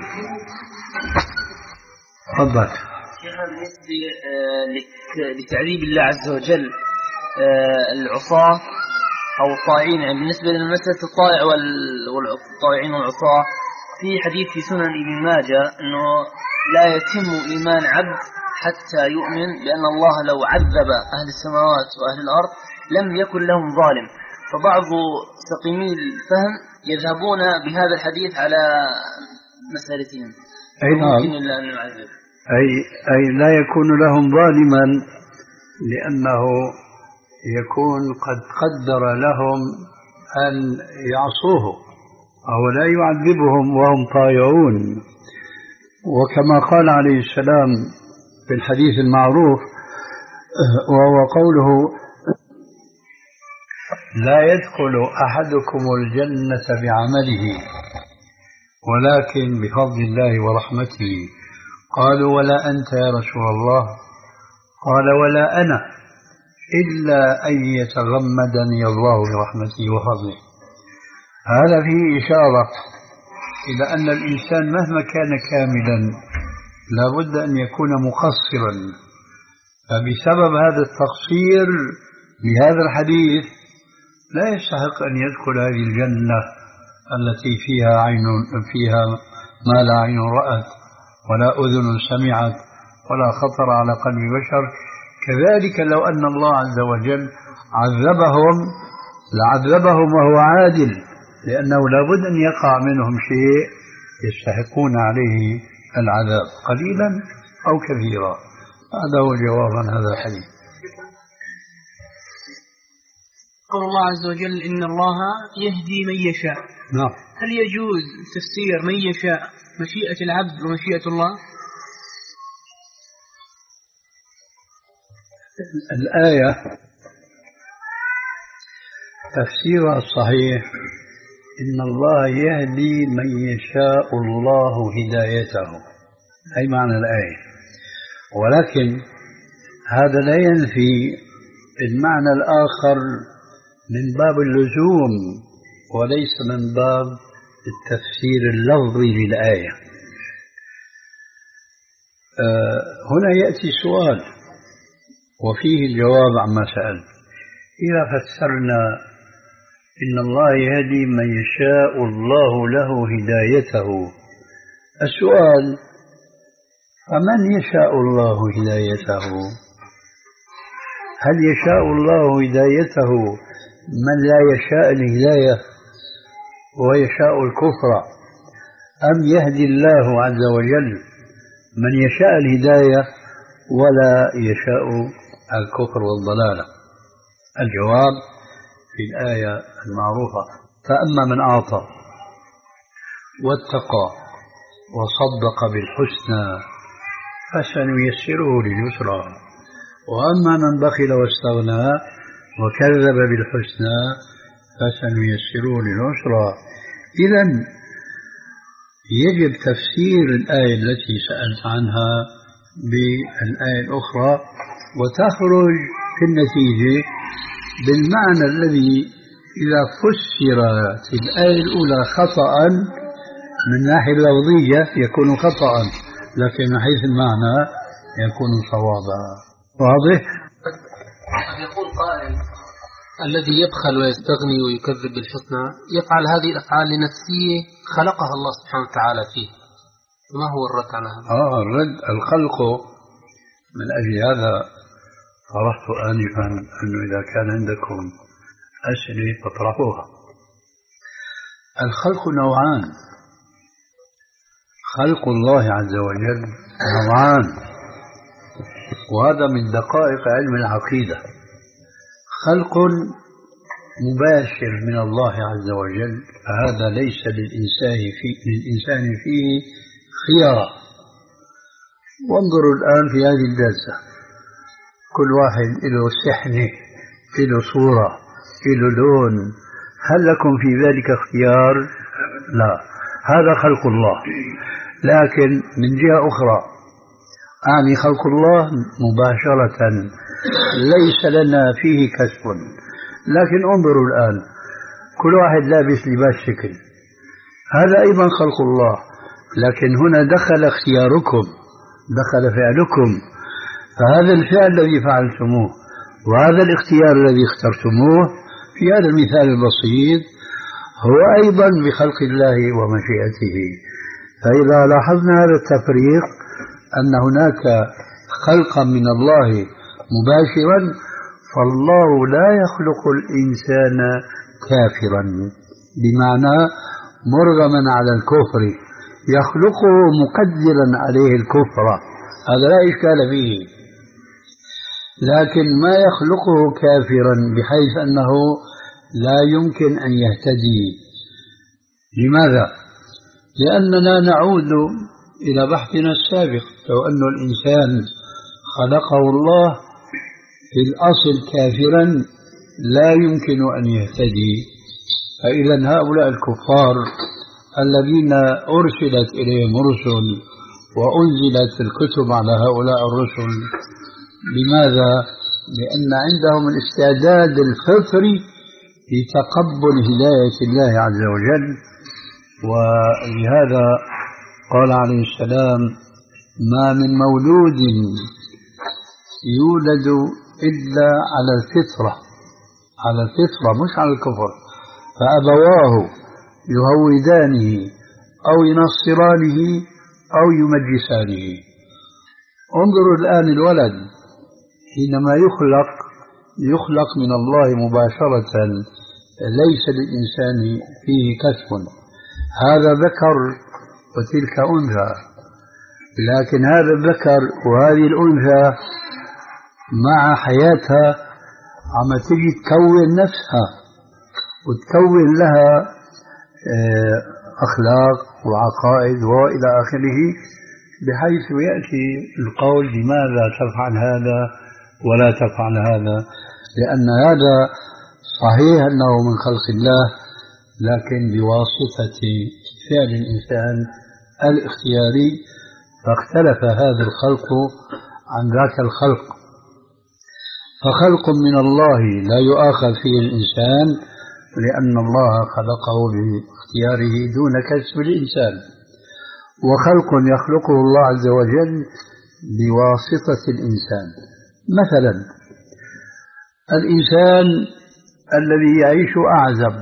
تفضل. شيخنا، بالنسبة لتعذيب الله عز وجل العصاة أو الطائعين، يعني بالنسبة لمسألة الطائع والطائعين والعصاة، في حديث في سنن ابن ماجه أنه لا يتم إيمان عبد حتى يؤمن بأن الله لو عذب أهل السماوات وأهل الأرض لم يكن لهم ظالم. فبعض سقيمي الفهم يذهبون بهذا الحديث على مسألتهم. أي نعم، أي, أي لا يكون لهم ظالما لأنه يكون قد قدر لهم أن يعصوه، أو لا يعذبهم وهم طائعون. وكما قال عليه السلام في الحديث المعروف وهو قوله: لا يدخل أحدكم الجنة بعمله ولكن بفضل الله ورحمته. قالوا: ولا أنت يا رسول الله؟ قال: ولا أنا إلا أن يتغمدني الله برحمته وفضله. هذا فيه إشارة إلى أن الإنسان مهما كان كاملا لا بد أن يكون مقصرا، فبسبب هذا التقصير بهذا الحديث لا يستحق أن يدخل هذه الجنة التي فيها عين فيها ما لا عين رأت ولا أذن سمعت ولا خطر على قلب بشر. كذلك لو أن الله عز وجل عذبهم لعذبهم وهو عادل، لأنه لابد أن يقع منهم شيء يستحقون عليه العذاب قليلا أو كثيرا. هذا هو الجواب عن هذا الحديث. قول الله عز وجل إن الله يهدي من يشاء. نعم. هل يجوز تفسير من يشاء مشيئة العبد ومشيئة الله؟ الآية تفسيرها الصحيح إن الله يهدي من يشاء الله هدايته، أي معنى الآية، ولكن هذا لا ينفي المعنى الآخر من باب اللزوم وليس من باب التفسير اللفظي للآية. أه هنا يأتي سؤال وفيه الجواب عما سأل. إذا فسرنا إن الله يهدي من يشاء الله له هدايته، السؤال فمن يشاء الله هدايته؟ هل يشاء الله هدايته من لا يشاء الهداية ويشاء الكفر، أم يهدي الله عز وجل من يشاء الهداية ولا يشاء الكفر والضلالة؟ الجواب في الآية المعروفة: فأما من أعطى واتقى وصدق بالحسنى فسنيسره لليسرى، وأما من بخل واستغنى وكذب بالحسنى فسنيسره للعسرى. إذن يجب تفسير الآية التي سألت عنها بالآية الأخرى، وتخرج في النتيجة بالمعنى الذي إذا فسرت الآية الأولى خطأ من الناحية اللفظية يكون خطأ، لكن من حيث المعنى يكون صوابا. واضح؟ قد يقول قائل: الذي يبخل ويستغني ويكذب بالحسنى يفعل هذه الأفعال لنفسه خلقها الله سبحانه وتعالى فيه، ما هو الرد على هذا؟ آه الرد الخلق. من أجل هذا طرحت آنفا أنه إذا كان عندكم أسئلة فاطرحوها. الخلق نوعان، خلق الله عز وجل نوعان، وهذا من دقائق علم العقيدة. خلق مباشر من الله عز وجل، فهذا ليس للإنسان فيه, للإنسان فيه خيار. وانظروا الآن في هذه الجلسة، كل واحد له سحنة، له صورة، له لون، هل لكم في ذلك اختيار؟ لا، هذا خلق الله. لكن من جهة أخرى أعني خلق الله مباشرة ليس لنا فيه كسب. لكن انظروا الآن، كل واحد لابس لباس شكل، هذا أيضا خلق الله، لكن هنا دخل اختياركم، دخل فعلكم، فهذا الفعل الذي فعلتموه وهذا الاختيار الذي اخترتموه في هذا المثال البسيط هو أيضا بخلق الله ومشيئته. فإذا لاحظنا هذا التفريق أن هناك خلقا من الله مباشرا، فالله لا يخلق الإنسان كافرا بمعنى مرغما على الكفر، يخلقه مقدرا عليه الكفر، هذا لا إشكال فيه، لكن ما يخلقه كافرا بحيث أنه لا يمكن أن يهتدي. لماذا؟ لأننا نعود إلى بحثنا السابق، لو أن الإنسان خلقه الله في الأصل كافرا لا يمكن أن يهتدي. فإذا هؤلاء الكفار الذين أرسلت إليهم رسل وأنزلت الكتب على هؤلاء الرسل، لماذا؟ لأن عندهم الاستعداد الفطري لتقبل هداية الله عز وجل. ولهذا قال عليه السلام: ما من مولود يولد إلا على الفطرة، على الفطرة مش على الكفر، فأبواه يهودانه أو ينصرانه أو يمجسانه. انظروا الآن الولد حينما يخلق يخلق من الله مباشرة ليس للإنسان فيه كسب، هذا ذكر وتلك أنثى، لكن هذا الذكر وهذه الأنثى مع حياتها عم تجي تكون نفسها وتكون لها أخلاق وعقائد وإلى آخره، بحيث يأتي القول لماذا تفعل هذا ولا تفعل هذا، لأن هذا صحيح أنه من خلق الله، لكن بواسطة فعل الإنسان الاختياري، فاختلف هذا الخلق عن ذاك الخلق. فخلق من الله لا يؤاخذ فيه الإنسان، لأن الله خلقه باختياره دون كسب الإنسان، وخلق يخلقه الله عز وجل بواسطة الإنسان. مثلا الإنسان الذي يعيش أعزب،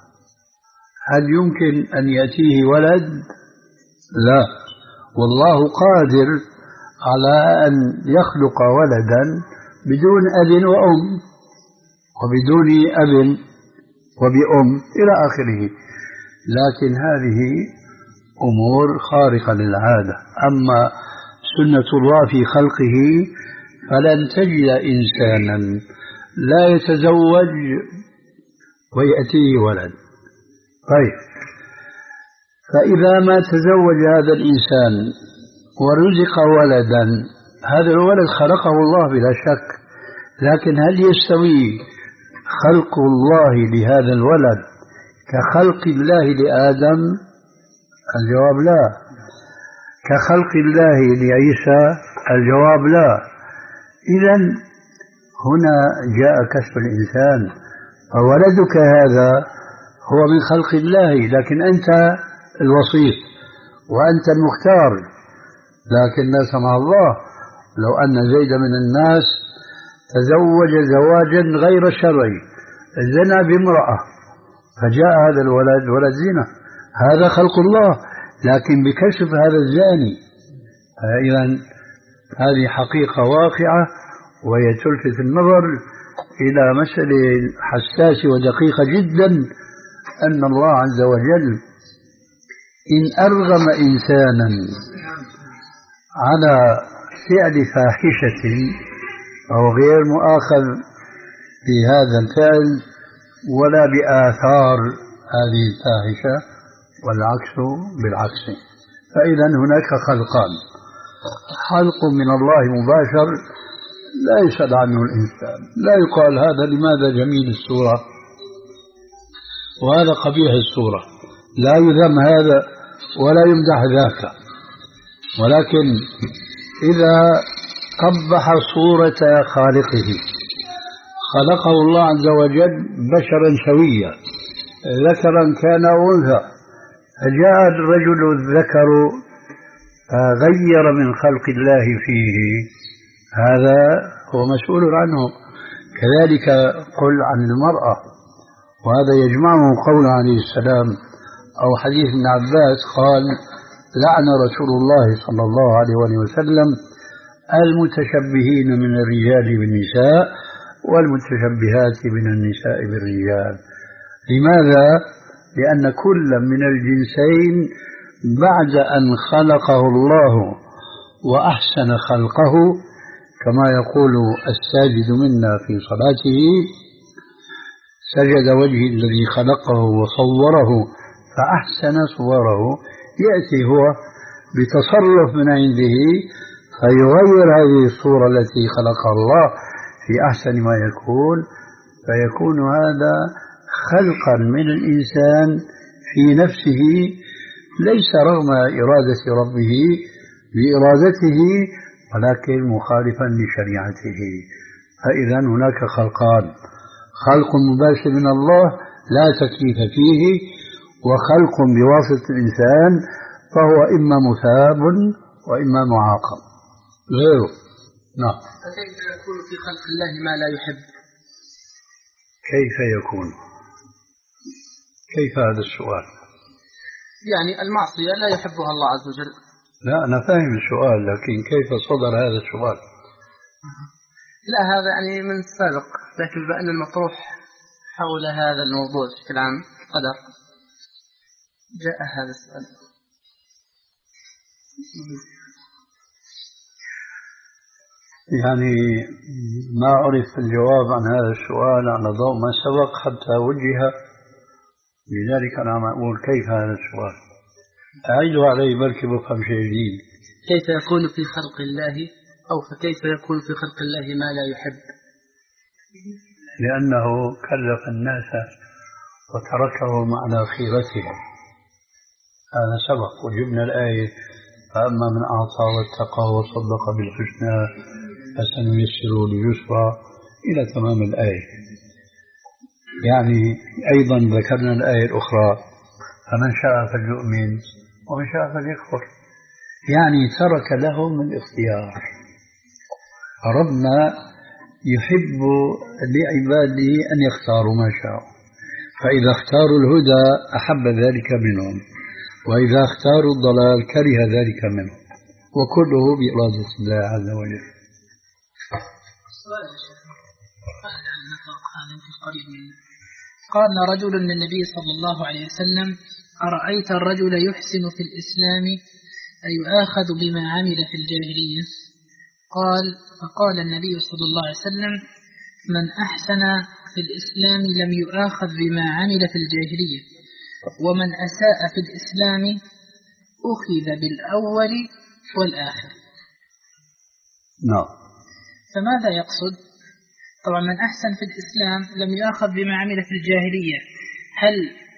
هل يمكن أن يأتيه ولد؟ لا، والله قادر على أن يخلق ولدا بدون أب وأم، وبدون أب وبأم إلى آخره، لكن هذه أمور خارقة للعادة. أما سنة الله في خلقه فلن تجد إنسانا لا يتزوج ويأتيه ولد. طيب، فإذا ما تزوج هذا الإنسان ورزق ولدا، هذا الولد خلقه الله بلا شك، لكن هل يستوي خلق الله لهذا الولد كخلق الله لآدم؟ الجواب لا. كخلق الله لعيسى؟ الجواب لا. إذن هنا جاء كسب الإنسان، فولدك هذا هو من خلق الله، لكن أنت الوسيط وأنت المختار. لكن لا سمح الله لو أن زيد من الناس تزوج زواجا غير شرعي، زنى بامرأة، فجاء هذا الولد ولد زنا، هذا خلق الله لكن بكشف هذا الزاني. إذن هذه حقيقة واقعة، وهي تلفت النظر إلى مسألة حساسة ودقيقة جدا، أن الله عز وجل إن أرغم إنسانا على فعل فاحشة أو غير مؤاخذ بهذا الفعل ولا بآثار هذه الفاحشة، والعكس بالعكس. فإذا هناك خلقان، خلق من الله مباشر لا يسأل عنه الإنسان، لا يقال هذا لماذا جميل الصورة وهذا قبيح الصورة، لا يذم هذا ولا يمدح ذاك، ولكن إذا قبح صورة خالقه، خلقه الله عز وجل بشرا سويا ذكرا كان أو أنثى، فجاء الرجل الذكر غير من خلق الله فيه، هذا هو مسؤول عنه. كذلك قل عن المرأة، وهذا يجمعه قول عليه السلام أو حديث ابن عباس قال: لعن رسول الله صلى الله عليه وسلم المتشبهين من الرجال بالنساء والمتشبهات من النساء بالرجال. لماذا؟ لأن كل من الجنسين بعد أن خلقه الله وأحسن خلقه، كما يقول الساجد منا في صلاته: سجد وجهي الذي خلقه وصوره فأحسن صوره، يأتي هو بتصرف من عنده فيغير هذه الصورة التي خلقها الله في أحسن ما يكون، فيكون هذا خلقا من الإنسان في نفسه، ليس رغم إرادة ربه بإرادته، ولكن مخالفا لشريعته. فإذا هناك خلقان: خلق مباشر من الله لا تكليف فيه، وخلق بواسطة الإنسان فهو إما مثاب وإما معاقب غيره. نعم. فكيف يكون في خلق الله ما لا يحب؟ كيف يكون؟ كيف هذا السؤال؟ يعني المعصية لا يحبها الله عز وجل. لا، أنا فاهم السؤال، لكن كيف صدر هذا السؤال؟ لا، هذا يعني من السابق، لكن بأن المطروح حول هذا الموضوع بشكل عام قدر جاء هذا السؤال. يعني ما عرف الجواب عن هذا السؤال على ضوء ما سبق حتى وجه، لذلك أنا عم أقول كيف هذا السؤال، أعيدوا علي بلكي بفهم شيء جديد. كيف يكون في خلق الله أو فكيف يكون في خلق الله ما لا يحب؟ لأنه كلف الناس وتركهم على خيرتهم، هذا سبق وجبنا الآية فأما من أعطى واتقى وصدق بالحسنى فسنيسره لليسرى إلى تمام الآية. يعني أيضا ذكرنا الآية الأخرى فمن شاء فليؤمن ومن شاء فليكفر، يعني ترك لهم الاختيار. ربنا يحب لعباده أن يختاروا ما شاءوا، فإذا اختاروا الهدى أحب ذلك منهم، وإذا اختاروا الضلال كره ذلك منهم، وكله بإرادة الله عز وجل. قال رجل للنبي صلى الله عليه وسلم: أرأيت الرجل يحسن في الإسلام أيؤاخذ بما عمل في الجاهلية؟ قال فقال النبي صلى الله عليه وسلم: من أحسن في الإسلام لم يؤاخذ بما عمل في الجاهلية، ومن أساء في الإسلام أخذ بالأول والآخر. نعم. فماذا يقصد؟ طبعا من أحسن في الإسلام لم يؤاخذ بما عمل في الجاهلية، هل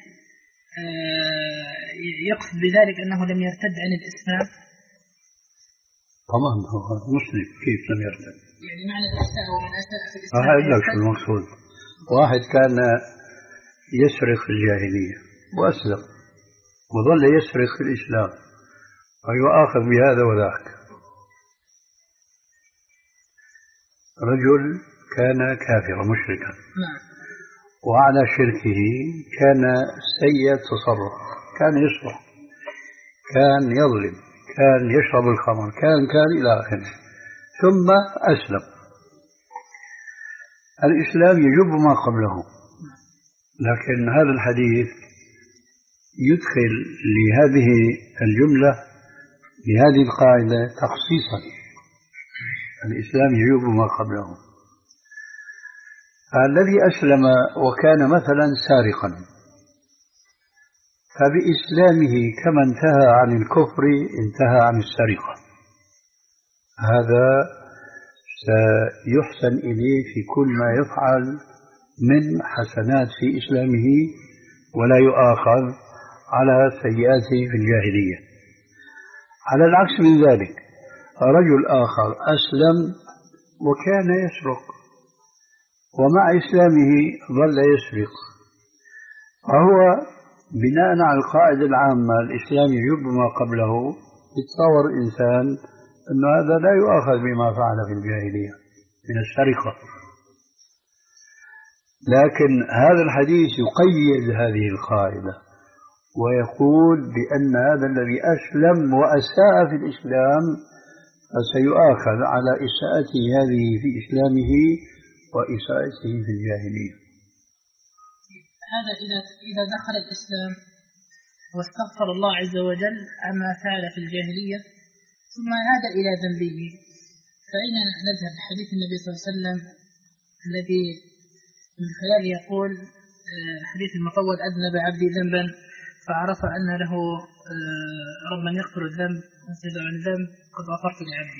يقصد بذلك أنه لم يرتد عن الإسلام؟ طبعا هو مسلم، كيف لم يرتد؟ يعني معنى الإسلام ومن أساء في الإسلام. هذا شو المقصود؟ واحد كان يسرق في الجاهلية وأسلم وظل يسرق في الإسلام ويؤاخذ بهذا وذاك. رجل كان كافرا مشركا وعلى شركه كان سيء التصرف، كان يسرق، كان يظلم، كان يشرب الخمر، كان كان إلى آخره، ثم أسلم. الإسلام يجب ما قبله، لكن هذا الحديث يدخل لهذه الجملة لهذه القاعدة تخصيصا، الإسلام يجب ما قبله. الذي أسلم وكان مثلا سارقا فبإسلامه كما انتهى عن الكفر انتهى عن السرقة، هذا سيحسن إليه في كل ما يفعل من حسنات في إسلامه ولا يؤاخذ على سيئاته في الجاهلية. على العكس من ذلك رجل آخر أسلم وكان يسرق ومع إسلامه ظل يسرق، فهو بناء على القاعدة العامة الإسلام يجب ما قبله، يتصور الإنسان أن هذا لا يؤاخذ بما فعل في الجاهلية من السرقة. لكن هذا الحديث يقيد هذه القاعدة ويقول بأن هذا الذي أسلم وأساء في الإسلام فسيؤاخذ على إساءته هذه في إسلامه وإساءته في الجاهلية. هذا إذا إذا دخل الإسلام واستغفر الله عز وجل عما فعل في الجاهلية ثم عاد إلى ذنبه، فأين نذهب؟ حديث النبي صلى الله عليه وسلم الذي من خلاله يقول حديث المطول: أذنب عبدي ذنبا فعرف أن له ربا يغفر الذنب ويزيد عن الذنب قد غفرت لعبدي.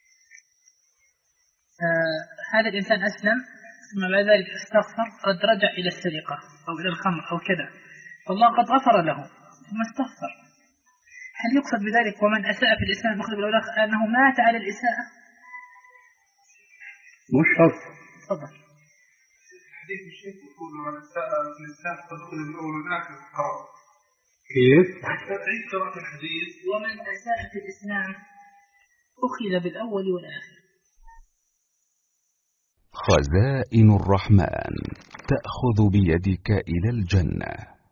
هذا الإنسان أسلم ثم بعد ذلك استغفر، قد رجع إلى السرقة أو إلى الخمر أو كذا، فالله قد غفر له ثم استغفر. هل يقصد بذلك ومن أساء في الإسلام أخذ بالأولاخ أنه مات على الإساءة؟ مش شرط. تفضل. حديث الشيخ يقول من أساء في الإسلام تدخل الأول والآخر الحرام. كيف؟ عيد قراءة الحديث. ومن أساء في الإسلام أخذ بالأول والآخر. خزائن الرحمن تأخذ بيدك إلى الجنة.